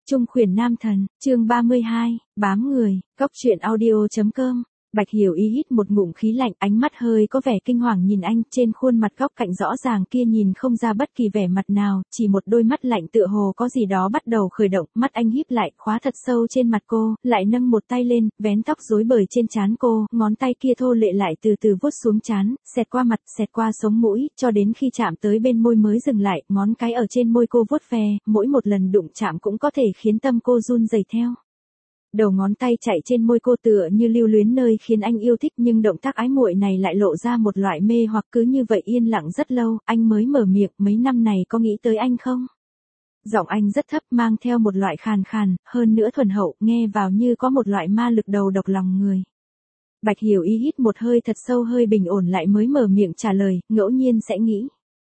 Trung khuyển nam thần, chương 32, bám người, góc truyện audio.com. Bạch Hiểu Y hít một ngụm khí lạnh, ánh mắt hơi có vẻ kinh hoàng nhìn anh, trên khuôn mặt góc cạnh rõ ràng kia nhìn không ra bất kỳ vẻ mặt nào, chỉ một đôi mắt lạnh tựa hồ có gì đó bắt đầu khởi động, mắt anh híp lại, khóa thật sâu trên mặt cô, lại nâng một tay lên, vén tóc rối bời trên trán cô, ngón tay kia thô lệ lại từ từ vuốt xuống trán, xẹt qua mặt, xẹt qua sống mũi, cho đến khi chạm tới bên môi mới dừng lại, ngón cái ở trên môi cô vuốt ve, mỗi một lần đụng chạm cũng có thể khiến tâm cô run rẩy theo. Đầu ngón tay chạy trên môi cô tựa như lưu luyến nơi khiến anh yêu thích, nhưng động tác ái muội này lại lộ ra một loại mê hoặc. Cứ như vậy yên lặng rất lâu, anh mới mở miệng, mấy năm này có nghĩ tới anh không? Giọng anh rất thấp, mang theo một loại khàn khàn, hơn nữa thuần hậu, nghe vào như có một loại ma lực đầu độc lòng người. Bạch Hiểu Y hít một hơi thật sâu, hơi bình ổn lại mới mở miệng trả lời, ngẫu nhiên sẽ nghĩ.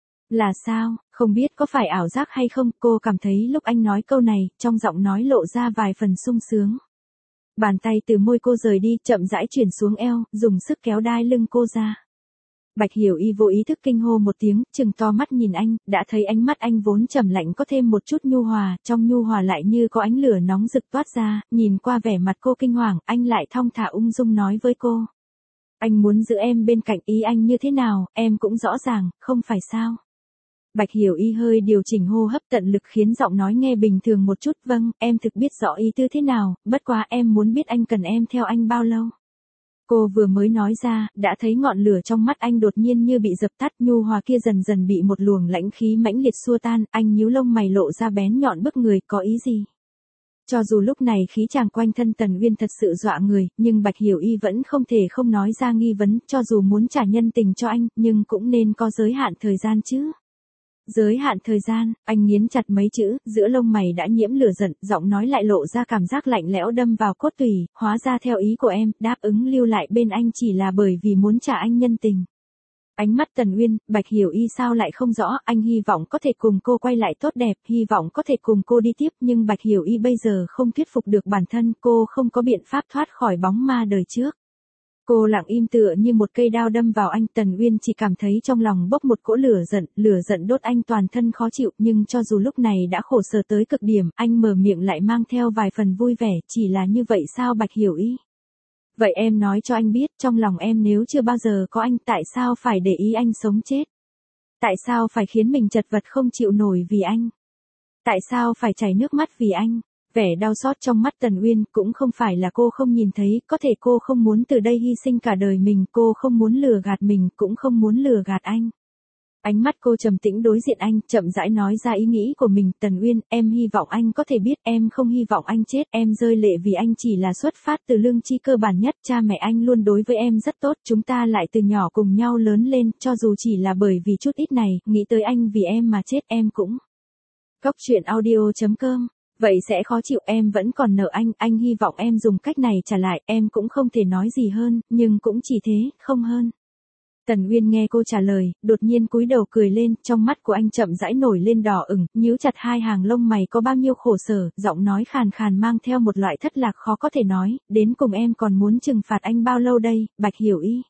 Là sao, không biết có phải ảo giác hay không, cô cảm thấy lúc anh nói câu này, trong giọng nói lộ ra vài phần sung sướng. Bàn tay từ môi cô rời đi, chậm rãi chuyển xuống eo, dùng sức kéo đai lưng cô ra. Bạch Hiểu Y vô ý thức kinh hô một tiếng, trừng to mắt nhìn anh, đã thấy ánh mắt anh vốn trầm lạnh có thêm một chút nhu hòa, trong nhu hòa lại như có ánh lửa nóng rực toát ra, nhìn qua vẻ mặt cô kinh hoàng, anh lại thong thả ung dung nói với cô. Anh muốn giữ em bên cạnh, ý anh như thế nào, em cũng rõ ràng, không phải sao? Bạch Hiểu Y hơi điều chỉnh hô hấp tận lực khiến giọng nói nghe bình thường một chút, vâng, em thực biết rõ ý tư thế nào, bất quá em muốn biết anh cần em theo anh bao lâu. Cô vừa mới nói ra, đã thấy ngọn lửa trong mắt anh đột nhiên như bị dập tắt, nhu hòa kia dần dần bị một luồng lãnh khí mãnh liệt xua tan, anh nhíu lông mày lộ ra bén nhọn bức người, có ý gì? Cho dù lúc này khí chàng quanh thân Tần Uyên thật sự dọa người, nhưng Bạch Hiểu Y vẫn không thể không nói ra nghi vấn, cho dù muốn trả nhân tình cho anh, nhưng cũng nên có giới hạn thời gian chứ. Giới hạn thời gian, anh nghiến chặt mấy chữ, giữa lông mày đã nhiễm lửa giận, giọng nói lại lộ ra cảm giác lạnh lẽo đâm vào cốt tủy, hóa ra theo ý của em, đáp ứng lưu lại bên anh chỉ là bởi vì muốn trả anh nhân tình. Ánh mắt Tần Uyên, Bạch Hiểu Y sao lại không rõ, anh hy vọng có thể cùng cô quay lại tốt đẹp, hy vọng có thể cùng cô đi tiếp, nhưng Bạch Hiểu Y bây giờ không thuyết phục được bản thân, cô không có biện pháp thoát khỏi bóng ma đời trước. Cô lặng im tựa như một cây đao đâm vào anh, Tần Uyên chỉ cảm thấy trong lòng bốc một cỗ lửa giận đốt anh toàn thân khó chịu, nhưng cho dù lúc này đã khổ sở tới cực điểm, anh mở miệng lại mang theo vài phần vui vẻ, chỉ là như vậy sao Bạch Hiểu Y? Vậy em nói cho anh biết, trong lòng em nếu chưa bao giờ có anh, tại sao phải để ý anh sống chết? Tại sao phải khiến mình chật vật không chịu nổi vì anh? Tại sao phải chảy nước mắt vì anh? Vẻ đau xót trong mắt Tần Uyên cũng không phải là cô không nhìn thấy, có thể cô không muốn từ đây hy sinh cả đời mình, cô không muốn lừa gạt mình, cũng không muốn lừa gạt anh. Ánh mắt cô trầm tĩnh đối diện anh, chậm rãi nói ra ý nghĩ của mình, Tần Uyên, em hy vọng anh có thể biết, em không hy vọng anh chết, em rơi lệ vì anh chỉ là xuất phát từ lương tri cơ bản nhất, cha mẹ anh luôn đối với em rất tốt, chúng ta lại từ nhỏ cùng nhau lớn lên, cho dù chỉ là bởi vì chút ít này, nghĩ tới anh vì em mà chết em cũng. Góc truyện audio.com. Vậy sẽ khó chịu, em vẫn còn nợ anh hy vọng em dùng cách này trả lại, em cũng không thể nói gì hơn, nhưng cũng chỉ thế, không hơn. Tần Uyên nghe cô trả lời, đột nhiên cúi đầu cười lên, trong mắt của anh chậm rãi nổi lên đỏ ửng, nhíu chặt hai hàng lông mày có bao nhiêu khổ sở, giọng nói khàn khàn mang theo một loại thất lạc khó có thể nói, đến cùng em còn muốn trừng phạt anh bao lâu đây, Bạch Hiểu Y?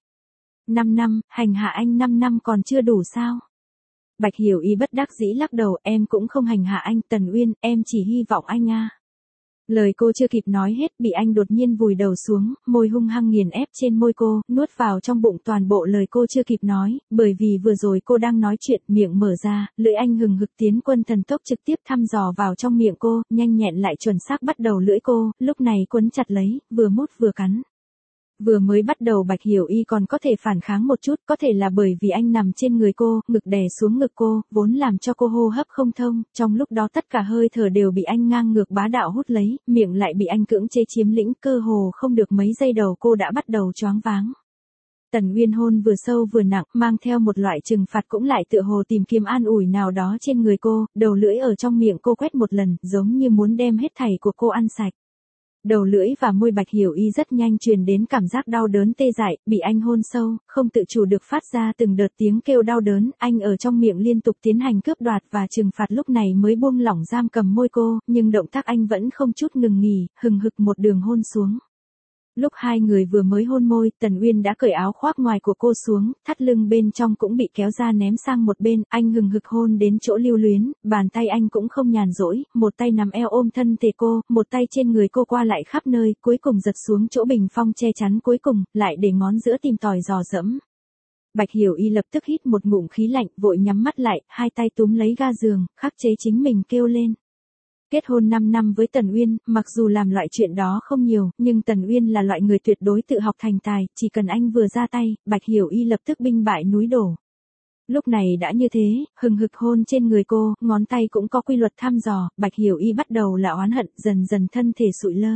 5 năm, hành hạ anh 5 năm còn chưa đủ sao? Bạch Hiểu Y bất đắc dĩ lắc đầu, em cũng không hành hạ anh, Tần Uyên, em chỉ hy vọng anh a. Lời cô chưa kịp nói hết, bị anh đột nhiên vùi đầu xuống, môi hung hăng nghiền ép trên môi cô, nuốt vào trong bụng toàn bộ lời cô chưa kịp nói, bởi vì vừa rồi cô đang nói chuyện, miệng mở ra, lưỡi anh hừng hực tiến quân thần tốc trực tiếp thăm dò vào trong miệng cô, nhanh nhẹn lại chuẩn xác bắt đầu lưỡi cô, lúc này quấn chặt lấy, vừa mút vừa cắn. Vừa mới bắt đầu Bạch Hiểu Y còn có thể phản kháng một chút, có thể là bởi vì anh nằm trên người cô, ngực đè xuống ngực cô, vốn làm cho cô hô hấp không thông, trong lúc đó tất cả hơi thở đều bị anh ngang ngược bá đạo hút lấy, miệng lại bị anh cưỡng chế chiếm lĩnh, cơ hồ không được mấy giây đầu cô đã bắt đầu choáng váng. Tần Uyên hôn vừa sâu vừa nặng, mang theo một loại trừng phạt cũng lại tựa hồ tìm kiếm an ủi nào đó trên người cô, đầu lưỡi ở trong miệng cô quét một lần, giống như muốn đem hết thảy của cô ăn sạch. Đầu lưỡi và môi Bạch Hiểu Y rất nhanh truyền đến cảm giác đau đớn tê dại, bị anh hôn sâu, không tự chủ được phát ra từng đợt tiếng kêu đau đớn, anh ở trong miệng liên tục tiến hành cướp đoạt và trừng phạt lúc này mới buông lỏng giam cầm môi cô, nhưng động tác anh vẫn không chút ngừng nghỉ, hừng hực một đường hôn xuống. Lúc hai người vừa mới hôn môi, Tần Uyên đã cởi áo khoác ngoài của cô xuống, thắt lưng bên trong cũng bị kéo ra ném sang một bên, anh hừng hực hôn đến chỗ lưu luyến, bàn tay anh cũng không nhàn rỗi, một tay nắm eo ôm thân thể cô, một tay trên người cô qua lại khắp nơi, cuối cùng giật xuống chỗ bình phong che chắn cuối cùng, lại để ngón giữa tìm tòi dò dẫm. Bạch Hiểu Y lập tức hít một ngụm khí lạnh, vội nhắm mắt lại, hai tay túm lấy ga giường, khắc chế chính mình kêu lên. Kết hôn 5 năm với Tần Uyên, mặc dù làm loại chuyện đó không nhiều, nhưng Tần Uyên là loại người tuyệt đối tự học thành tài, chỉ cần anh vừa ra tay, Bạch Hiểu Y lập tức binh bại núi đổ. Lúc này đã như thế, hừng hực hôn trên người cô, ngón tay cũng có quy luật thăm dò, Bạch Hiểu Y bắt đầu là oán hận, dần dần thân thể sụi lơ.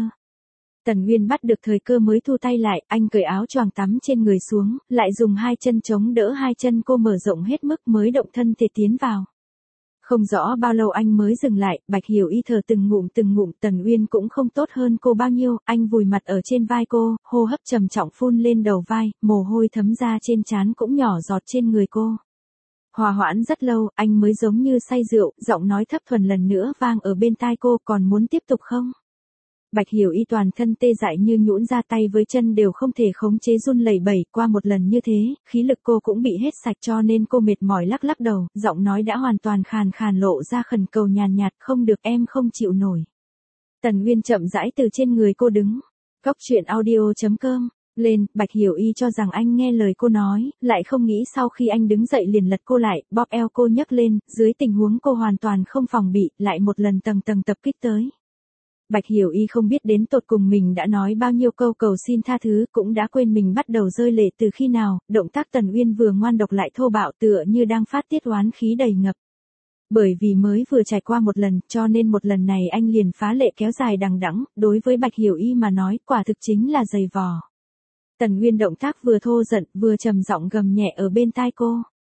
Tần Uyên bắt được thời cơ mới thu tay lại, anh cởi áo choàng tắm trên người xuống, lại dùng hai chân chống đỡ hai chân cô mở rộng hết mức mới động thân thể tiến vào. Không rõ bao lâu anh mới dừng lại, Bạch Hiểu Y thở từng ngụm, Tần Uyên cũng không tốt hơn cô bao nhiêu, anh vùi mặt ở trên vai cô, hô hấp trầm trọng phun lên đầu vai, mồ hôi thấm ra trên trán cũng nhỏ giọt trên người cô. Hòa hoãn rất lâu, anh mới giống như say rượu, giọng nói thấp thuần lần nữa vang ở bên tai cô, còn muốn tiếp tục không? Bạch Hiểu Y toàn thân tê dại như nhũn ra, tay với chân đều không thể khống chế run lẩy bẩy, qua một lần như thế, khí lực cô cũng bị hết sạch cho nên cô mệt mỏi lắc lắc đầu, giọng nói đã hoàn toàn khàn khàn lộ ra khẩn cầu nhàn nhạt, không được em không chịu nổi. Tần Uyên chậm rãi từ trên người cô đứng. Cốc truyện audio.com lên, Bạch Hiểu Y cho rằng anh nghe lời cô nói, lại không nghĩ sau khi anh đứng dậy liền lật cô lại, bóp eo cô nhấc lên, dưới tình huống cô hoàn toàn không phòng bị, lại một lần tầng tầng tập kích tới. Bạch Hiểu Y không biết đến tột cùng mình đã nói bao nhiêu câu cầu xin tha thứ, cũng đã quên mình bắt đầu rơi lệ từ khi nào, động tác Tần Uyên vừa ngoan độc lại thô bạo tựa như đang phát tiết oán khí đầy ngập. Bởi vì mới vừa trải qua một lần, cho nên một lần này anh liền phá lệ kéo dài đằng đẵng, đối với Bạch Hiểu Y mà nói, quả thực chính là giày vò. Tần Uyên động tác vừa thô giận, vừa trầm giọng gầm nhẹ ở bên tai cô.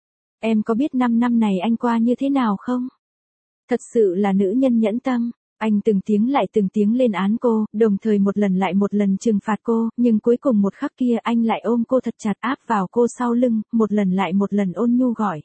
Em có biết 5 năm này anh qua như thế nào không? Thật sự là nữ nhân nhẫn tâm. Anh từng tiếng lại từng tiếng lên án cô, đồng thời một lần lại một lần trừng phạt cô, nhưng cuối cùng một khắc kia anh lại ôm cô thật chặt áp vào cô sau lưng, một lần lại một lần ôn nhu gọi.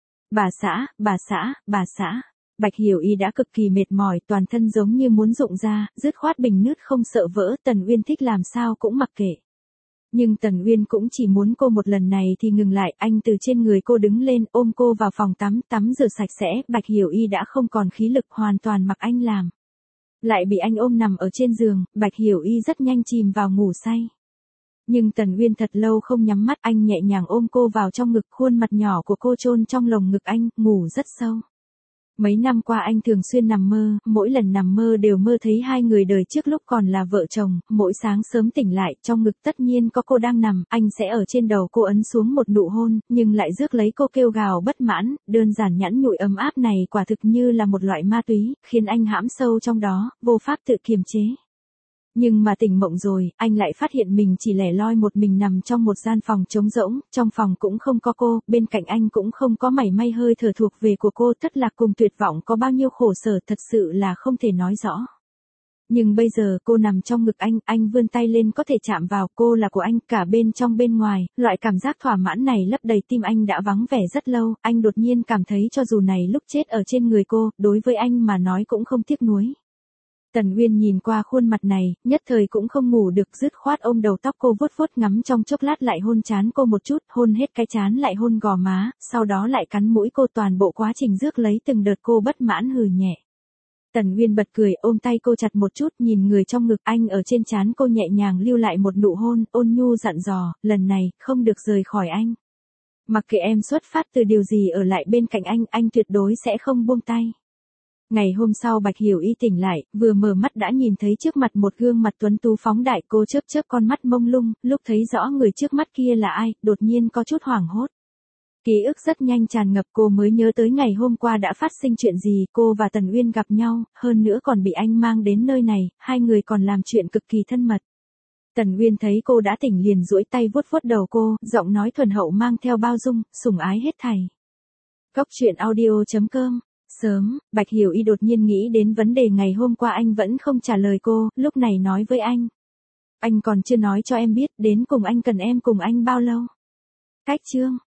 Bà xã, bà xã, bà xã. Bạch Hiểu Y đã cực kỳ mệt mỏi, toàn thân giống như muốn rụng ra, dứt khoát bình nứt không sợ vỡ, Tần Uyên thích làm sao cũng mặc kệ. Nhưng Tần Uyên cũng chỉ muốn cô một lần này thì ngừng lại, anh từ trên người cô đứng lên, ôm cô vào phòng tắm rửa sạch sẽ, Bạch Hiểu Y đã không còn khí lực, hoàn toàn mặc anh làm. Lại bị anh ôm nằm ở trên giường, Bạch Hiểu Y rất nhanh chìm vào ngủ say. Nhưng Tần Uyên thật lâu không nhắm mắt, anh nhẹ nhàng ôm cô vào trong ngực, khuôn mặt nhỏ của cô chôn trong lồng ngực anh, ngủ rất sâu. Mấy năm qua anh thường xuyên nằm mơ, mỗi lần nằm mơ đều mơ thấy hai người đời trước lúc còn là vợ chồng, mỗi sáng sớm tỉnh lại, trong ngực tất nhiên có cô đang nằm, anh sẽ ở trên đầu cô ấn xuống một nụ hôn, nhưng lại rước lấy cô kêu gào bất mãn, đơn giản nhẵn nhụi ấm áp này quả thực như là một loại ma túy, khiến anh hãm sâu trong đó, vô pháp tự kiềm chế. Nhưng mà tỉnh mộng rồi, anh lại phát hiện mình chỉ lẻ loi một mình nằm trong một gian phòng trống rỗng, trong phòng cũng không có cô, bên cạnh anh cũng không có mảy may hơi thở thuộc về của cô, thất lạc cùng tuyệt vọng có bao nhiêu khổ sở thật sự là không thể nói rõ. Nhưng bây giờ cô nằm trong ngực anh vươn tay lên có thể chạm vào, cô là của anh cả bên trong bên ngoài, loại cảm giác thỏa mãn này lấp đầy tim anh đã vắng vẻ rất lâu, anh đột nhiên cảm thấy cho dù này lúc chết ở trên người cô, đối với anh mà nói cũng không tiếc nuối. Tần Uyên nhìn qua khuôn mặt này, nhất thời cũng không ngủ được, dứt khoát ôm đầu tóc cô vuốt vuốt ngắm trong chốc lát lại hôn trán cô một chút, hôn hết cái trán lại hôn gò má, sau đó lại cắn mũi cô, toàn bộ quá trình rước lấy từng đợt cô bất mãn hừ nhẹ. Tần Uyên bật cười, ôm tay cô chặt một chút, nhìn người trong ngực anh ở trên trán cô nhẹ nhàng lưu lại một nụ hôn, ôn nhu dặn dò, lần này, không được rời khỏi anh. Mặc kệ em xuất phát từ điều gì ở lại bên cạnh anh tuyệt đối sẽ không buông tay. Ngày hôm sau Bạch Hiểu Y tỉnh lại, vừa mở mắt đã nhìn thấy trước mặt một gương mặt tuấn tú phóng đại, cô chớp chớp con mắt mông lung, lúc thấy rõ người trước mắt kia là ai, đột nhiên có chút hoảng hốt. Ký ức rất nhanh tràn ngập, cô mới nhớ tới ngày hôm qua đã phát sinh chuyện gì, cô và Tần Uyên gặp nhau, hơn nữa còn bị anh mang đến nơi này, hai người còn làm chuyện cực kỳ thân mật. Tần Uyên thấy cô đã tỉnh liền duỗi tay vuốt vuốt đầu cô, giọng nói thuần hậu mang theo bao dung, sủng ái hết thảy. Cốc truyện audio.com Sớm, Bạch Hiểu Y đột nhiên nghĩ đến vấn đề ngày hôm qua anh vẫn không trả lời cô, lúc này nói với anh. Anh còn chưa nói cho em biết, đến cùng anh cần em cùng anh bao lâu? Cách chương